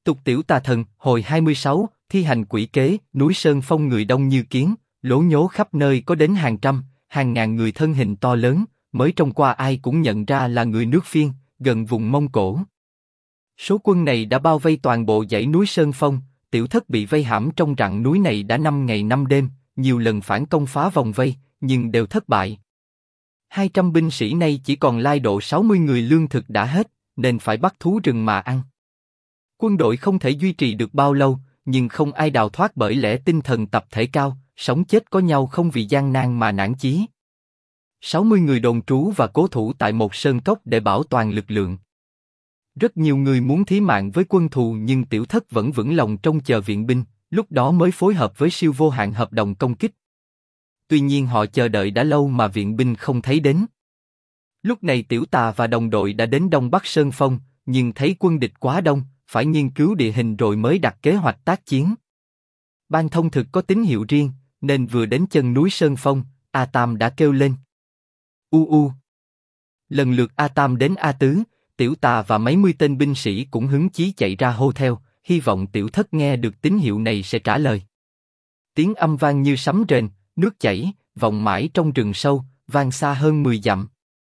Tục tiểu tà thần, hồi 26, thi hành quỷ kế, núi Sơn Phong người đông như kiến, lố nhố khắp nơi có đến hàng trăm, hàng ngàn người thân hình to lớn, mới trông qua ai cũng nhận ra là người nước Phiên, gần vùng Mông Cổ. Số quân này đã bao vây toàn bộ dãy núi Sơn Phong, tiểu thất bị vây hãm trong rặng núi này đã 5 ngày 5 đêm, nhiều lần phản công phá vòng vây, nhưng đều thất bại. 200 binh sĩ nay chỉ còn lai độ 60 người lương thực đã hết, nên phải bắt thú rừng mà ăn. Quân đội không thể duy trì được bao lâu, nhưng không ai đào thoát bởi lẽ tinh thần tập thể cao, sống chết có nhau không vì gian nan mà nản chí. 60 người đồn trú và cố thủ tại một sơn cốc để bảo toàn lực lượng. Rất nhiều người muốn thí mạng với quân thù nhưng tiểu thất vẫn vững lòng trông chờ viện binh, lúc đó mới phối hợp với siêu vô hạn hợp đồng công kích. Tuy nhiên họ chờ đợi đã lâu mà viện binh không thấy đến. Lúc này tiểu tà và đồng đội đã đến Đông Bắc Sơn Phong, nhưng thấy quân địch quá đông, phải nghiên cứu địa hình rồi mới đặt kế hoạch tác chiến. Ban thông thực có tín hiệu riêng, nên vừa đến chân núi Sơn Phong, A Tam đã kêu lên. Lần lượt A Tam đến A Tứ, tiểu tà và mấy mươi tên binh sĩ cũng hứng chí chạy ra hô theo, hy vọng tiểu thất nghe được tín hiệu này sẽ trả lời. Tiếng âm vang như sấm rền, nước chảy, vọng mãi trong rừng sâu, vang xa hơn 10 dặm.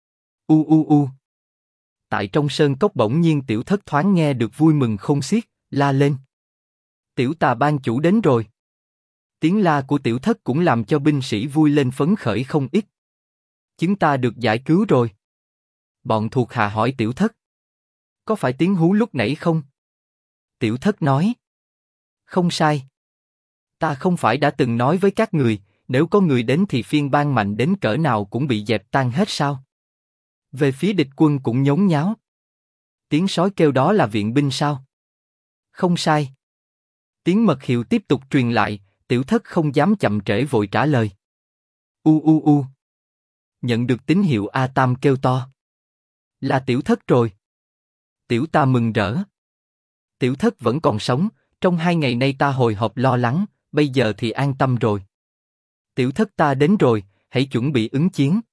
Tại trong sơn cốc bỗng nhiên tiểu thất thoáng nghe được vui mừng khôn xiết, la lên. Tiểu tà ban chủ đến rồi. Tiếng la của tiểu thất cũng làm cho binh sĩ vui lên phấn khởi không ít. Chúng ta được giải cứu rồi. Bọn thuộc hạ hỏi tiểu thất. Có phải tiếng hú lúc nãy không? Tiểu thất nói. Không sai. Ta không phải đã từng nói với các người, nếu có người đến thì phiên bang mạnh đến cỡ nào cũng bị dẹp tan hết sao? Về phía địch quân cũng nhốn nháo. Tiếng sói kêu đó là viện binh sao? Không sai. Tiếng mật hiệu tiếp tục truyền lại, tiểu thất không dám chậm trễ vội trả lời. Nhận được tín hiệu A Tam kêu to. Là tiểu thất rồi. Tiểu ta mừng rỡ. Tiểu thất vẫn còn sống, trong 2 ngày nay ta hồi hộp lo lắng, bây giờ thì an tâm rồi. Tiểu thất ta đến rồi, hãy chuẩn bị ứng chiến.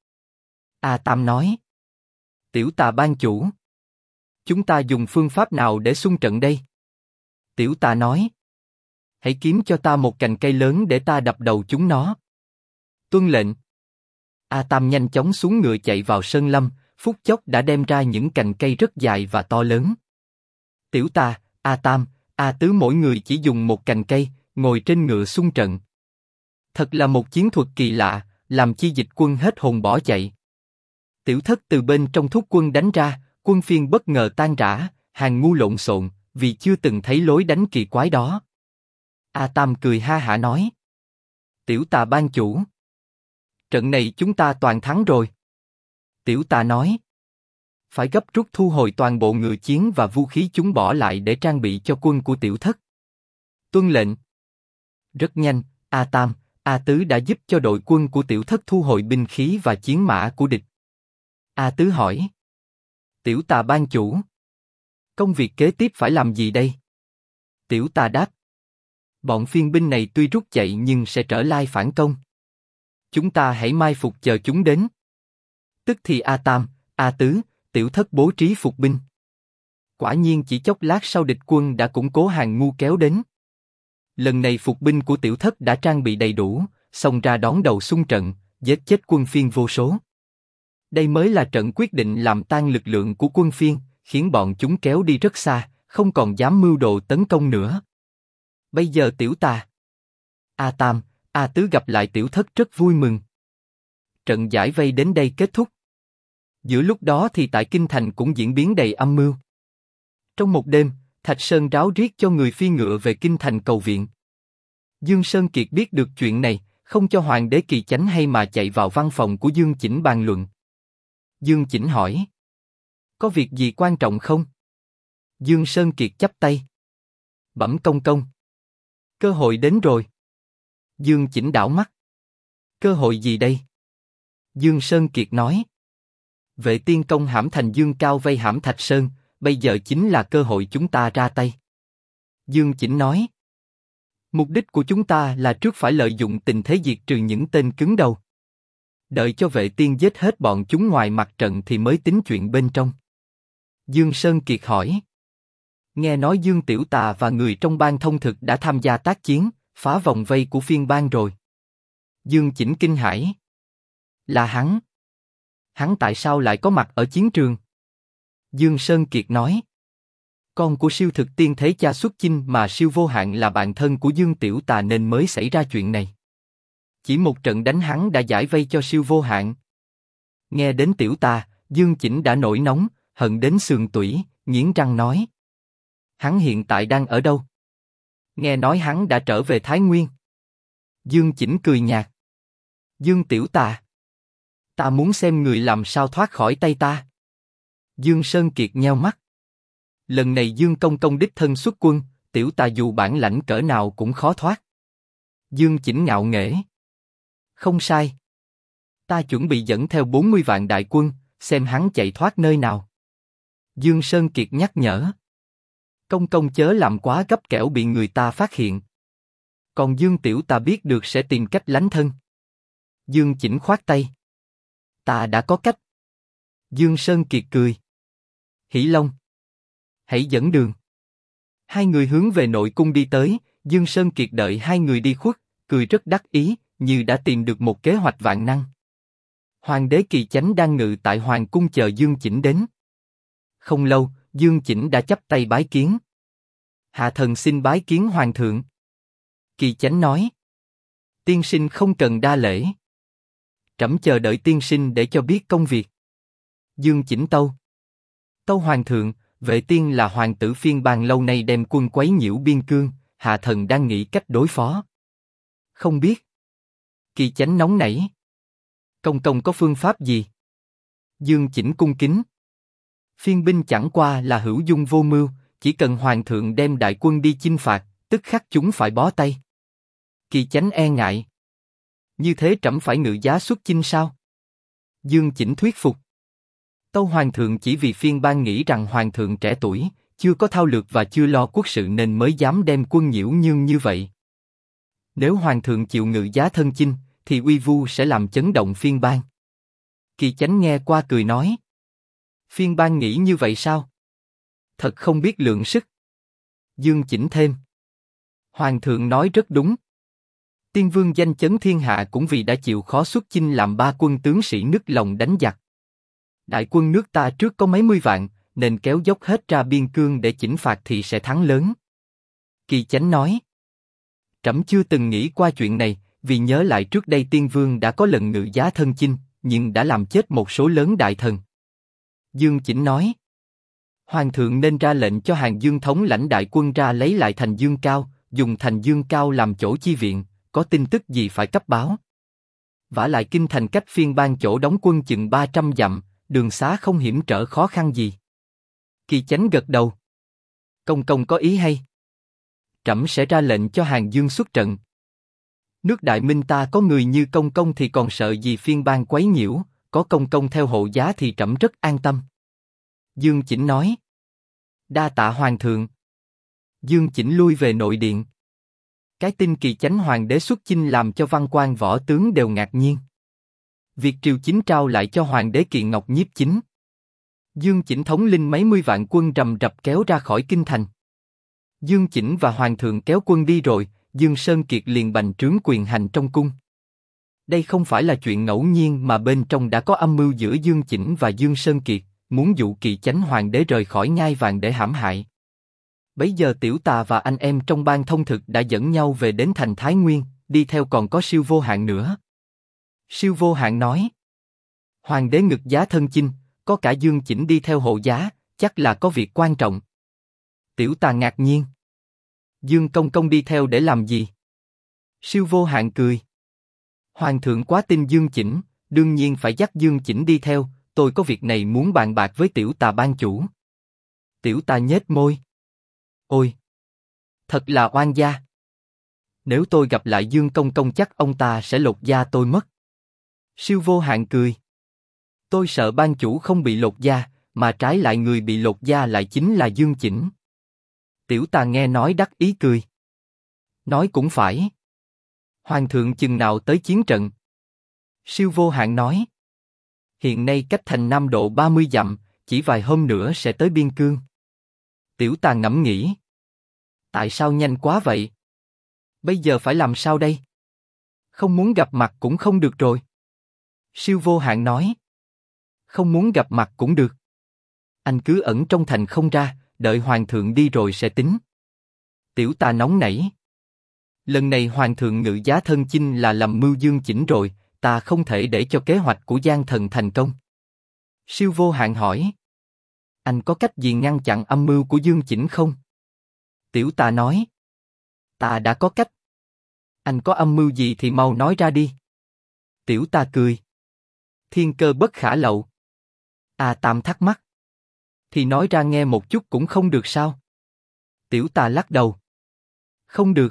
A Tam nói. Tiểu tà ban chủ. Chúng ta dùng phương pháp nào để xung trận đây? Tiểu tà nói. Hãy kiếm cho ta một cành cây lớn để ta đập đầu chúng nó. Tuân lệnh. A Tam nhanh chóng xuống ngựa chạy vào sơn lâm, phút chốc đã đem ra những cành cây rất dài và to lớn. Tiểu tà, A Tam, A Tứ mỗi người chỉ dùng một cành cây, ngồi trên ngựa xung trận. Thật là một chiến thuật kỳ lạ, làm chi dịch quân hết hồn bỏ chạy. Tiểu thất từ bên trong thúc quân đánh ra, quân Phiên bất ngờ tan rã, hàng ngu lộn xộn, vì chưa từng thấy lối đánh kỳ quái đó. A Tam cười ha hả nói. Tiểu tà ban chủ. Trận này chúng ta toàn thắng rồi. Tiểu tà nói. Phải gấp rút thu hồi toàn bộ ngựa chiến và vũ khí chúng bỏ lại để trang bị cho quân của tiểu thất. Tuân lệnh. Rất nhanh, A Tam, A Tứ đã giúp cho đội quân của tiểu thất thu hồi binh khí và chiến mã của địch. A Tứ hỏi. Tiểu tà ban chủ. Công việc kế tiếp phải làm gì đây? Tiểu tà đáp. Bọn phiên binh này tuy rút chạy nhưng sẽ trở lại phản công. Chúng ta hãy mai phục chờ chúng đến. Tức thì A Tam, A Tứ, tiểu thất bố trí phục binh. Quả nhiên chỉ chốc lát sau địch quân đã củng cố hàng ngu kéo đến. Lần này phục binh của tiểu thất đã trang bị đầy đủ, xông ra đón đầu xung trận, giết chết quân Phiên vô số. Đây mới là trận quyết định làm tan lực lượng của quân Phiên, khiến bọn chúng kéo đi rất xa, không còn dám mưu đồ tấn công nữa. Bây giờ tiểu tà, A Tam, A Tứ gặp lại tiểu thất rất vui mừng. Trận giải vây đến đây kết thúc. Giữa lúc đó thì tại kinh thành cũng diễn biến đầy âm mưu. Trong một đêm, Thạch Sơn ráo riết cho người phi ngựa về kinh thành cầu viện. Dương Sơn Kiệt biết được chuyện này, không cho hoàng đế kỳ chánh hay mà chạy vào văn phòng của Dương Chỉnh bàn luận. Dương Chỉnh hỏi. Có việc gì quan trọng không? Dương Sơn Kiệt chắp tay. Bẩm công công. Cơ hội đến rồi. Dương Chỉnh đảo mắt. Cơ hội gì đây? Dương Sơn Kiệt nói. Vệ tiên công hãm thành Dương Cao vây hãm Thạch Sơn, bây giờ chính là cơ hội chúng ta ra tay. Dương Chỉnh nói. Mục đích của chúng ta là trước phải lợi dụng tình thế diệt trừ những tên cứng đầu. Đợi cho vệ tiên giết hết bọn chúng ngoài mặt trận thì mới tính chuyện bên trong. Dương Sơn Kiệt hỏi. Nghe nói Dương Tiểu Tà và người trong bang thông thực đã tham gia tác chiến, phá vòng vây của phiên bang rồi. Dương Chỉnh kinh hãi. Là hắn. Hắn tại sao lại có mặt ở chiến trường? Dương Sơn Kiệt nói. Con của siêu thực tiên thế cha xuất chinh mà siêu vô hạn là bạn thân của Dương Tiểu Tà nên mới xảy ra chuyện này. Chỉ một trận đánh hắn đã giải vây cho siêu vô hạn. Nghe đến Tiểu Tà, Dương Chỉnh đã nổi nóng, hận đến sườn tủy, nghiến răng nói. Hắn hiện tại đang ở đâu? Nghe nói hắn đã trở về Thái Nguyên. Dương Chỉnh cười nhạt. Dương Tiểu Tà. Ta muốn xem người làm sao thoát khỏi tay ta. Dương Sơn Kiệt nheo mắt. Lần này Dương Công Công đích thân xuất quân, Tiểu Tà dù bản lãnh cỡ nào cũng khó thoát. Dương Chỉnh ngạo nghễ. Không sai. Ta chuẩn bị dẫn theo 40 vạn đại quân, xem hắn chạy thoát nơi nào. Dương Sơn Kiệt nhắc nhở. Công công chớ làm quá gấp kẻo bị người ta phát hiện. Còn Dương Tiểu Tà biết được sẽ tìm cách lánh thân. Dương Chỉnh khoát tay. Ta đã có cách. Dương Sơn Kiệt cười. Hỷ Long. Hãy dẫn đường. Hai người hướng về nội cung đi tới, Dương Sơn Kiệt đợi hai người đi khuất, cười rất đắc ý, như đã tìm được một kế hoạch vạn năng. Hoàng đế Kỳ Chánh đang ngự tại Hoàng cung chờ Dương Chỉnh đến. Không lâu, Dương Chỉnh đã chắp tay bái kiến. Hạ thần xin bái kiến Hoàng thượng. Kỳ Chánh nói. Tiên sinh không cần đa lễ. Trẫm chờ đợi tiên sinh để cho biết công việc. Dương Chỉnh tâu. Tâu Hoàng thượng, Vệ Tiên là hoàng tử phiên bang lâu nay đem quân quấy nhiễu biên cương, hạ thần đang nghĩ cách đối phó. Không biết. Kỳ Chánh nóng nảy. Công công có phương pháp gì? Dương Chỉnh cung kính. Phiên binh chẳng qua là hữu dung vô mưu, chỉ cần hoàng thượng đem đại quân đi chinh phạt, tức khắc chúng phải bó tay. Kỳ Chánh e ngại. Như thế trẫm phải ngự giá xuất chinh sao? Dương Chỉnh thuyết phục. Tâu hoàng thượng chỉ vì phiên bang nghĩ rằng hoàng thượng trẻ tuổi, chưa có thao lược và chưa lo quốc sự nên mới dám đem quân nhiễu nhương như vậy. Nếu hoàng thượng chịu ngự giá thân chinh, thì uy vu sẽ làm chấn động phiên bang. Kỳ Chánh nghe qua cười nói. Phiên bang nghĩ như vậy sao? Thật không biết lượng sức. Dương Chỉnh thêm. Hoàng thượng nói rất đúng. Tiên vương danh chấn thiên hạ cũng vì đã chịu khó xuất chinh làm ba quân tướng sĩ nức lòng đánh giặc. Đại quân nước ta trước có mấy mươi vạn, nên kéo dốc hết ra biên cương để chỉnh phạt thì sẽ thắng lớn. Kỳ Chánh nói. Trẫm chưa từng nghĩ qua chuyện này, vì nhớ lại trước đây tiên vương đã có lần ngự giá thân chinh, nhưng đã làm chết một số lớn đại thần. Dương Chỉnh nói. Hoàng thượng nên ra lệnh cho Hàng Dương thống lãnh đại quân ra lấy lại thành Dương Cao, dùng thành Dương Cao làm chỗ chi viện, có tin tức gì phải cấp báo. Vả lại kinh thành cách phiên bang chỗ đóng quân chừng 300 dặm, đường xá không hiểm trở khó khăn gì. Kỳ Chánh gật đầu. Công công có ý hay. Trẫm sẽ ra lệnh cho Hàng Dương xuất trận. Nước Đại Minh ta có người như công công thì còn sợ gì phiên bang quấy nhiễu, có công công theo hộ giá thì trẫm rất an tâm. Dương Chỉnh nói. Đa tạ hoàng thượng. Dương Chỉnh lui về nội điện. Cái tin Kỳ Chánh hoàng đế xuất chinh làm cho văn quan võ tướng đều ngạc nhiên. Việc triều chính trao lại cho hoàng đế Kỳ Ngọc nhiếp chính. Dương Chỉnh thống lĩnh mấy mươi vạn quân rầm rập kéo ra khỏi kinh thành. Dương Chỉnh và hoàng thượng kéo quân đi rồi, Dương Sơn Kiệt liền bành trướng quyền hành trong cung. Đây không phải là chuyện ngẫu nhiên mà bên trong đã có âm mưu giữa Dương Chỉnh và Dương Sơn Kiệt, muốn dụ Kỳ Chánh hoàng đế rời khỏi ngai vàng để hãm hại. Bấy giờ Tiểu Tà và anh em trong bang thông thực đã dẫn nhau về đến thành Thái Nguyên, đi theo còn có Siêu Vô Hạn nữa. Siêu Vô Hạn nói. Hoàng đế ngự giá thân chinh, có cả Dương Chỉnh đi theo hộ giá, chắc là có việc quan trọng. Tiểu Tà ngạc nhiên. Dương Công Công đi theo để làm gì? Siêu Vô Hạn cười. Hoàng thượng quá tin Dương Chỉnh, đương nhiên phải dắt Dương Chỉnh đi theo, tôi có việc này muốn bàn bạc với Tiểu Tà ban chủ. Tiểu Tà nhếch môi. Ôi! Thật là oan gia. Nếu tôi gặp lại Dương Công Công chắc ông ta sẽ lột da tôi mất. Siêu Vô Hạn cười. Tôi sợ ban chủ không bị lột da, mà trái lại người bị lột da lại chính là Dương Chỉnh. Tiểu Tà nghe nói đắc ý cười. Nói cũng phải. Hoàng thượng chừng nào tới chiến trận? Siêu Vô Hạn nói. Hiện nay cách thành Nam Độ 30 dặm, chỉ vài hôm nữa sẽ tới biên cương. Tiểu Tà ngẫm nghĩ. Tại sao nhanh quá vậy? Bây giờ phải làm sao đây? Không muốn gặp mặt cũng không được rồi. Siêu Vô Hạn nói. Không muốn gặp mặt cũng được. Anh cứ ẩn trong thành không ra, đợi hoàng thượng đi rồi sẽ tính. Tiểu Tà nóng nảy. Lần này hoàng thượng ngự giá thân chinh là làm mưu Dương Chỉnh rồi, ta không thể để cho kế hoạch của Giang Thần thành công. Siêu Vô Hạn hỏi. Anh có cách gì ngăn chặn âm mưu của Dương Chỉnh không? Tiểu Tà nói. Ta đã có cách. Anh có âm mưu gì thì mau nói ra đi. Tiểu Tà cười. Thiên cơ bất khả lậu. A Tam thắc mắc. Thì nói ra nghe một chút cũng không được sao? Tiểu Tà lắc đầu. Không được.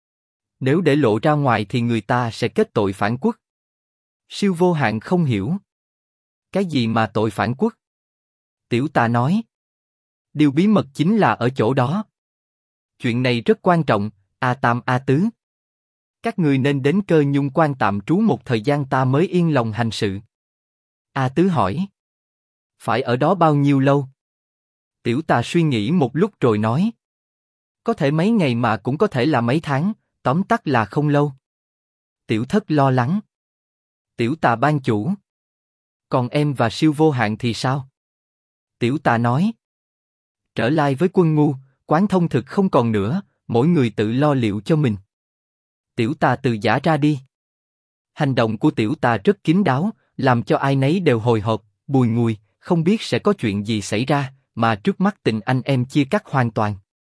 Nếu để lộ ra ngoài thì người ta sẽ kết tội phản quốc. Siêu Vô Hạn không hiểu. Cái gì mà tội phản quốc? Tiểu Tà nói. Điều bí mật chính là ở chỗ đó. Chuyện này rất quan trọng, A Tam A Tứ. Các người nên đến Cơ Nhung Quan tạm trú một thời gian ta mới yên lòng hành sự. A Tứ hỏi. Phải ở đó bao nhiêu lâu? Tiểu Tà suy nghĩ một lúc rồi nói. Có thể mấy ngày mà cũng có thể là mấy tháng, tóm tắt là không lâu. Tiểu Thất lo lắng. Tiểu Tà ban chủ. Còn em và Siêu Vô Hạn thì sao? Tiểu Tà nói. Trở lại với Quân Ngu, Quán Thông thực không còn nữa, mỗi người tự lo liệu cho mình. Tiểu Tà từ giã ra đi. Hành động của Tiểu Tà rất kín đáo, làm cho ai nấy đều hồi hộp, bùi ngùi, không biết sẽ có chuyện gì xảy ra, mà trước mắt tình anh em chia cắt hoàn toàn.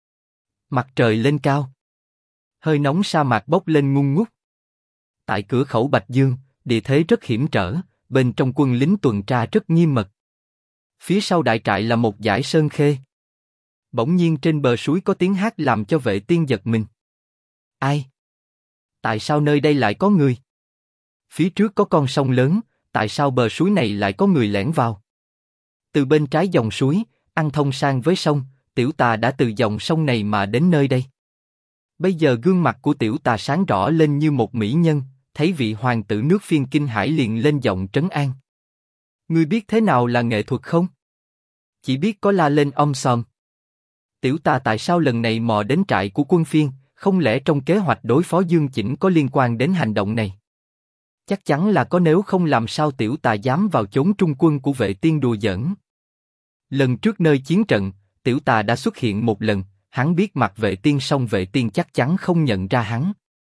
Mặt trời lên cao. Hơi nóng sa mạc bốc lên ngung ngút. Tại cửa khẩu Bạch Dương, địa thế rất hiểm trở, bên trong quân lính tuần tra rất nghiêm mật. Phía sau đại trại là một dải sơn khê. Bỗng nhiên trên bờ suối có tiếng hát làm cho Vệ Tiên giật mình. Ai? Tại sao nơi đây lại có người? Phía trước có con sông lớn, tại sao bờ suối này lại có người lẻn vào? Từ bên trái dòng suối, ăn thông sang với sông, Tiểu Tà đã từ dòng sông này mà đến nơi đây. Bây giờ gương mặt của Tiểu Tà sáng rõ lên như một mỹ nhân, thấy vị hoàng tử nước Phiên kinh hãi liền lên giọng trấn an. Ngươi biết thế nào là nghệ thuật không? Chỉ biết có la lên om sòm. Tiểu Tà tại sao lần này mò đến trại của quân Phiên, không lẽ trong kế hoạch đối phó Dương Chỉnh có liên quan đến hành động này? Chắc chắn là có, nếu không làm sao Tiểu Tà dám vào chốn trung quân của Vệ Tiên đùa giỡn. Lần trước nơi chiến trận, Tiểu Tà đã xuất hiện một lần, hắn biết mặt Vệ Tiên song Vệ Tiên chắc chắn không nhận ra hắn.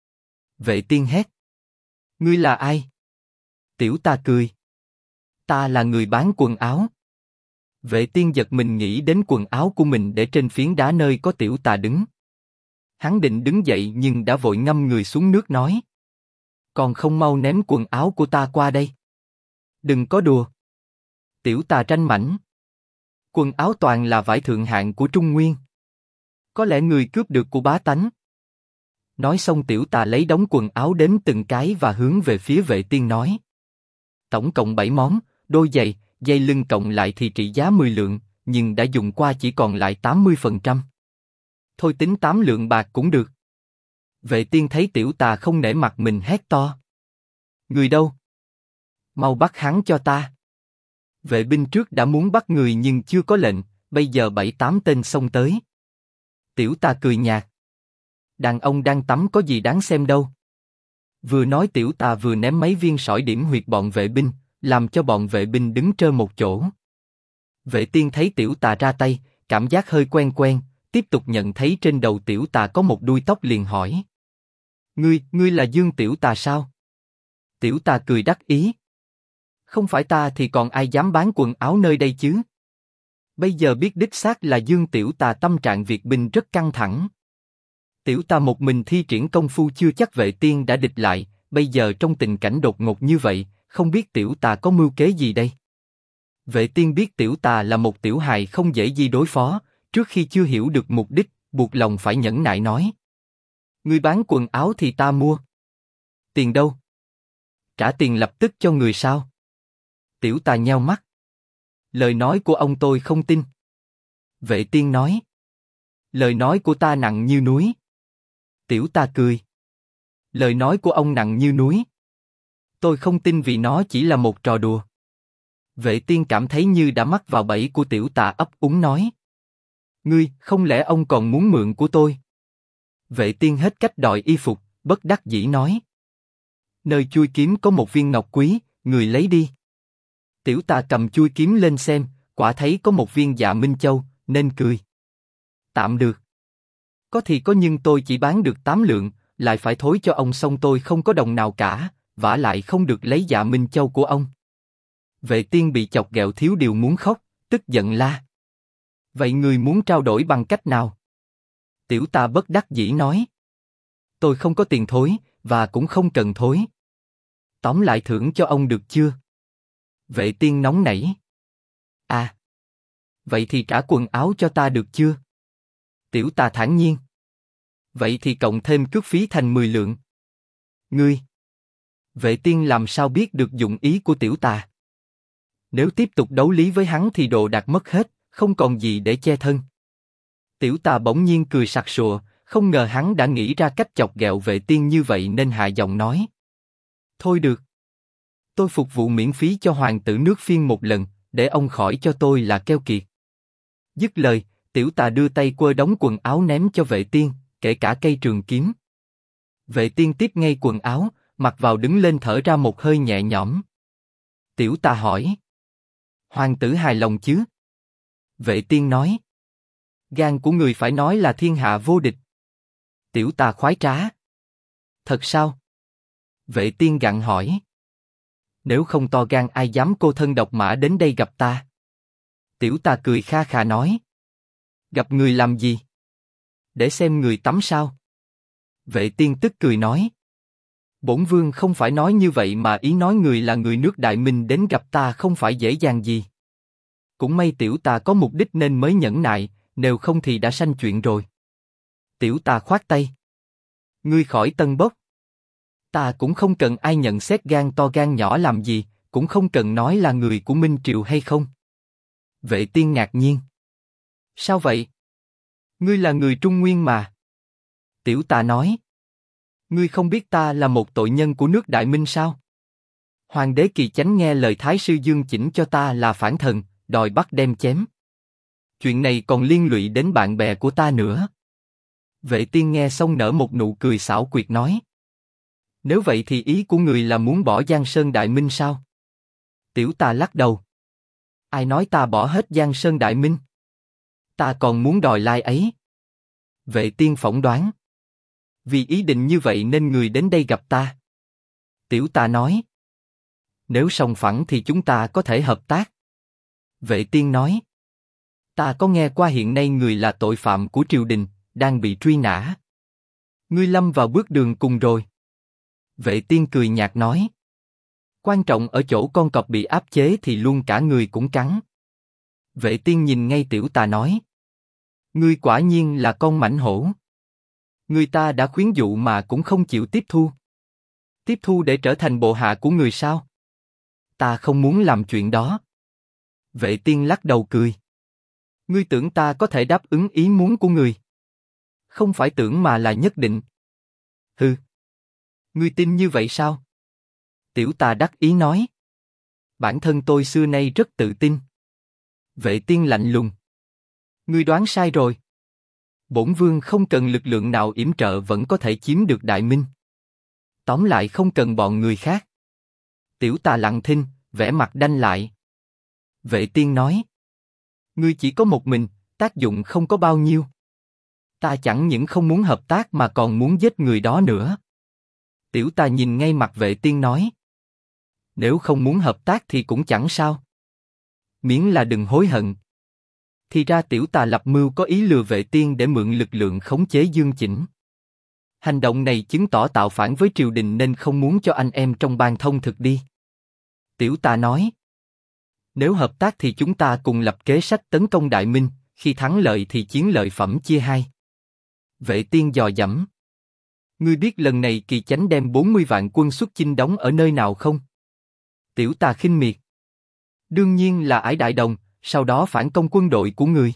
Vệ Tiên hét. Ngươi là ai? Tiểu Tà cười. Ta là người bán quần áo. Vệ Tiên giật mình nghĩ đến quần áo của mình để trên phiến đá nơi có Tiểu Tà đứng. Hắn định đứng dậy nhưng đã vội ngâm người xuống nước nói. Còn không mau ném quần áo của ta qua đây. Đừng có đùa. Tiểu Tà tranh mảnh. Quần áo toàn là vải thượng hạng của Trung Nguyên. Có lẽ người cướp được của bá tánh. Nói xong Tiểu Tà lấy đống quần áo đến từng cái và hướng về phía Vệ Tiên nói. Tổng cộng 7 món, đôi giày, dây lưng cộng lại thì trị giá 10 lượng, nhưng đã dùng qua chỉ còn lại 80%. Thôi tính 8 lượng bạc cũng được. Vệ Tiên thấy Tiểu Tà không nể mặt mình hét to. Người đâu? Mau bắt hắn cho ta. Vệ binh trước đã muốn bắt người nhưng chưa có lệnh, bây giờ 7-8 tên xông tới. Tiểu Tà cười nhạt. Đàn ông đang tắm có gì đáng xem đâu. Vừa nói Tiểu Tà vừa ném mấy viên sỏi điểm huyệt bọn vệ binh, làm cho bọn vệ binh đứng trơ một chỗ. Vệ Tiên thấy Tiểu Tà ra tay, cảm giác hơi quen quen, tiếp tục nhận thấy trên đầu Tiểu Tà có một đuôi tóc liền hỏi. Ngươi là Dương Tiểu Tà sao? Tiểu Tà cười đắc ý. Không phải ta thì còn ai dám bán quần áo nơi đây chứ? Bây giờ biết đích xác là Dương Tiểu Tà, tâm trạng Việt binh rất căng thẳng. Tiểu Tà một mình thi triển công phu chưa chắc Vệ Tiên đã địch lại, bây giờ trong tình cảnh đột ngột như vậy, không biết Tiểu Tà có mưu kế gì đây? Vệ Tiên biết Tiểu Tà là một tiểu hài không dễ gì đối phó, trước khi chưa hiểu được mục đích, buộc lòng phải nhẫn nại nói. Ngươi bán quần áo thì ta mua. Tiền đâu? Trả tiền lập tức cho người sao? Tiểu Tà nheo mắt. Lời nói của ông tôi không tin. Vệ Tiên nói. Lời nói của ta nặng như núi. Tiểu Tà cười. Lời nói của ông nặng như núi. Tôi không tin vì nó chỉ là một trò đùa. Vệ Tiên cảm thấy như đã mắc vào bẫy của Tiểu Tà, ấp úng nói. Ngươi, không lẽ ông còn muốn mượn của tôi? Vệ Tiên hết cách đòi y phục, bất đắc dĩ nói. Nơi chui kiếm có một viên ngọc quý, người lấy đi. Tiểu Tà cầm chui kiếm lên xem, quả thấy có một viên Dạ Minh Châu, nên cười. Tạm được. Có thì có nhưng tôi chỉ bán được 8 lượng, lại phải thối cho ông xong tôi không có đồng nào cả, vả lại không được lấy Dạ Minh Châu của ông. Vệ Tiên bị chọc ghẹo thiếu điều muốn khóc, tức giận la. Vậy người muốn trao đổi bằng cách nào? Tiểu Tà bất đắc dĩ nói. Tôi không có tiền thối, và cũng không cần thối. Tóm lại thưởng cho ông được chưa? Vệ Tiên nóng nảy. À. Vậy thì trả quần áo cho ta được chưa? Tiểu Tà thản nhiên. Vậy thì cộng thêm cước phí thành 10 lượng. Ngươi. Vệ Tiên làm sao biết được dụng ý của Tiểu Tà? Nếu tiếp tục đấu lý với hắn thì đồ đạc mất hết, không còn gì để che thân. Tiểu Tà bỗng nhiên cười sặc sụa, không ngờ hắn đã nghĩ ra cách chọc ghẹo Vệ Tiên như vậy nên hạ giọng nói. Thôi được. Tôi phục vụ miễn phí cho hoàng tử nước Phiên một lần, để ông khỏi cho tôi là keo kiệt. Dứt lời, Tiểu Tà đưa tay quơ đống quần áo ném cho Vệ Tiên, kể cả cây trường kiếm. Vệ Tiên tiếp ngay quần áo, mặc vào đứng lên thở ra một hơi nhẹ nhõm. Tiểu Tà hỏi. Hoàng tử hài lòng chứ? Vệ Tiên nói. Gan của người phải nói là thiên hạ vô địch. Tiểu Tà khoái trá. Thật sao? Vệ Tiên gặng hỏi. Nếu không to gan ai dám cô thân độc mã đến đây gặp ta? Tiểu Tà cười kha khà nói. Gặp người làm gì? Để xem người tắm sao? Vệ Tiên tức cười nói. Bổn vương không phải nói như vậy mà ý nói người là người nước Đại Minh đến gặp ta không phải dễ dàng gì. Cũng may Tiểu Tà có mục đích nên mới nhẫn nại, nếu không thì đã sanh chuyện rồi. Tiểu Tà khoát tay. Ngươi khỏi tân bốc. Ta cũng không cần ai nhận xét gan to gan nhỏ làm gì, cũng không cần nói là người của Minh Triều hay không. Vệ Tiên ngạc nhiên. Sao vậy? Ngươi là người Trung Nguyên mà. Tiểu Tà nói. Ngươi không biết ta là một tội nhân của nước Đại Minh sao? Hoàng đế Kỳ Chánh nghe lời Thái sư Dương chỉnh cho ta là phản thần, đòi bắt đem chém. Chuyện này còn liên lụy đến bạn bè của ta nữa. Vệ Tiên nghe xong nở một nụ cười xảo quyệt nói. Nếu vậy thì ý của người là muốn bỏ Giang Sơn Đại Minh sao? Tiểu Tà lắc đầu. Ai nói ta bỏ hết Giang Sơn Đại Minh? Ta còn muốn đòi lai ấy. Vệ Tiên phỏng đoán. Vì ý định như vậy nên người đến đây gặp ta. Tiểu Tà nói. Nếu sòng phẳng thì chúng ta có thể hợp tác. Vệ Tiên nói. Ta có nghe qua hiện nay người là tội phạm của triều đình, đang bị truy nã. Ngươi lâm vào bước đường cùng rồi. Vệ Tiên cười nhạt nói. Quan trọng ở chỗ con cọp bị áp chế thì luôn cả người cũng cắn. Vệ Tiên nhìn ngay Tiểu Tà nói. Ngươi quả nhiên là con mãnh hổ. Người ta đã khuyến dụ mà cũng không chịu tiếp thu. Tiếp thu để trở thành bộ hạ của người sao? Ta không muốn làm chuyện đó. Vệ Tiên lắc đầu cười. Ngươi tưởng ta có thể đáp ứng ý muốn của người? Không phải tưởng mà là nhất định. Hừ. Ngươi tin như vậy sao? Tiểu Tà đắc ý nói. Bản thân tôi xưa nay rất tự tin. Vệ Tiên lạnh lùng. Ngươi đoán sai rồi. Bổn vương không cần lực lượng nào yểm trợ vẫn có thể chiếm được Đại Minh. Tóm lại không cần bọn người khác. Tiểu Tà lặng thinh, vẻ mặt đanh lại. Vệ Tiên nói. Ngươi chỉ có một mình, tác dụng không có bao nhiêu. Ta chẳng những không muốn hợp tác mà còn muốn giết người đó nữa. Tiểu Tà nhìn ngay mặt Vệ Tiên nói. Nếu không muốn hợp tác thì cũng chẳng sao. Miễn là đừng hối hận. Thì ra Tiểu Tà lập mưu có ý lừa Vệ Tiên để mượn lực lượng khống chế Dương Chỉnh. Hành động này chứng tỏ tạo phản với triều đình nên không muốn cho anh em trong bang thông thực đi. Tiểu Tà nói. Nếu hợp tác thì chúng ta cùng lập kế sách tấn công Đại Minh, khi thắng lợi thì chiến lợi phẩm chia hai. Vệ Tiên dò dẫm. Ngươi biết lần này Kỳ Chánh đem 40 vạn quân xuất chinh đóng ở nơi nào không? Tiểu Tà khinh miệt. Đương nhiên là Ải Đại Đồng, sau đó phản công quân đội của ngươi.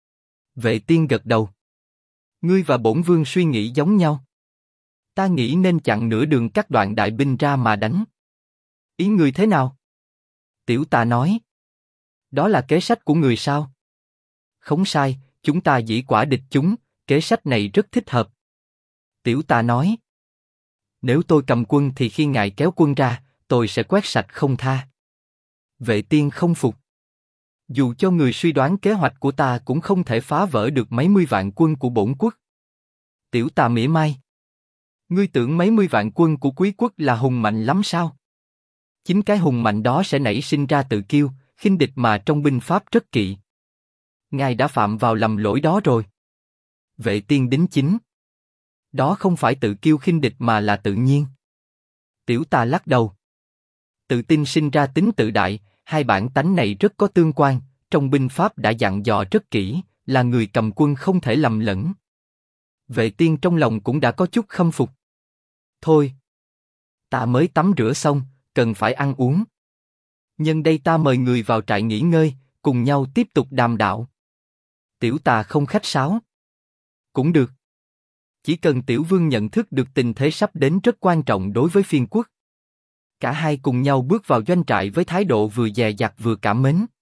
Vệ Tiên gật đầu. Ngươi và bổn vương suy nghĩ giống nhau. Ta nghĩ nên chặn nửa đường cắt đoạn đại binh ra mà đánh. Ý ngươi thế nào? Tiểu Tà nói. Đó là kế sách của người sao? Không sai, chúng ta dĩ quả địch chúng, kế sách này rất thích hợp. Tiểu Tà nói. Nếu tôi cầm quân thì khi ngài kéo quân ra, tôi sẽ quét sạch không tha. Vệ Tiên không phục. Dù cho người suy đoán kế hoạch của ta cũng không thể phá vỡ được mấy mươi vạn quân của bổn quốc. Tiểu Tà mỉa mai. Ngươi tưởng mấy mươi vạn quân của quý quốc là hùng mạnh lắm sao? Chính cái hùng mạnh đó sẽ nảy sinh ra tự kiêu, khinh địch mà trong binh pháp rất kỵ. Ngài đã phạm vào lầm lỗi đó rồi. Vệ Tiên đính chính. Đó không phải tự kiêu khinh địch mà là tự nhiên. Tiểu Tà lắc đầu. Tự tin sinh ra tính tự đại, hai bản tánh này rất có tương quan, trong binh pháp đã dặn dò rất kỹ, là người cầm quân không thể lầm lẫn. Vệ Tiên trong lòng cũng đã có chút khâm phục. Thôi, ta mới tắm rửa xong, cần phải ăn uống. Nhân đây ta mời người vào trại nghỉ ngơi, cùng nhau tiếp tục đàm đạo. Tiểu Tà không khách sáo. Cũng được. Chỉ cần Tiểu Vương nhận thức được tình thế sắp đến rất quan trọng đối với phiên quốc. Cả hai cùng nhau bước vào doanh trại với thái độ vừa dè dặt vừa cảm mến.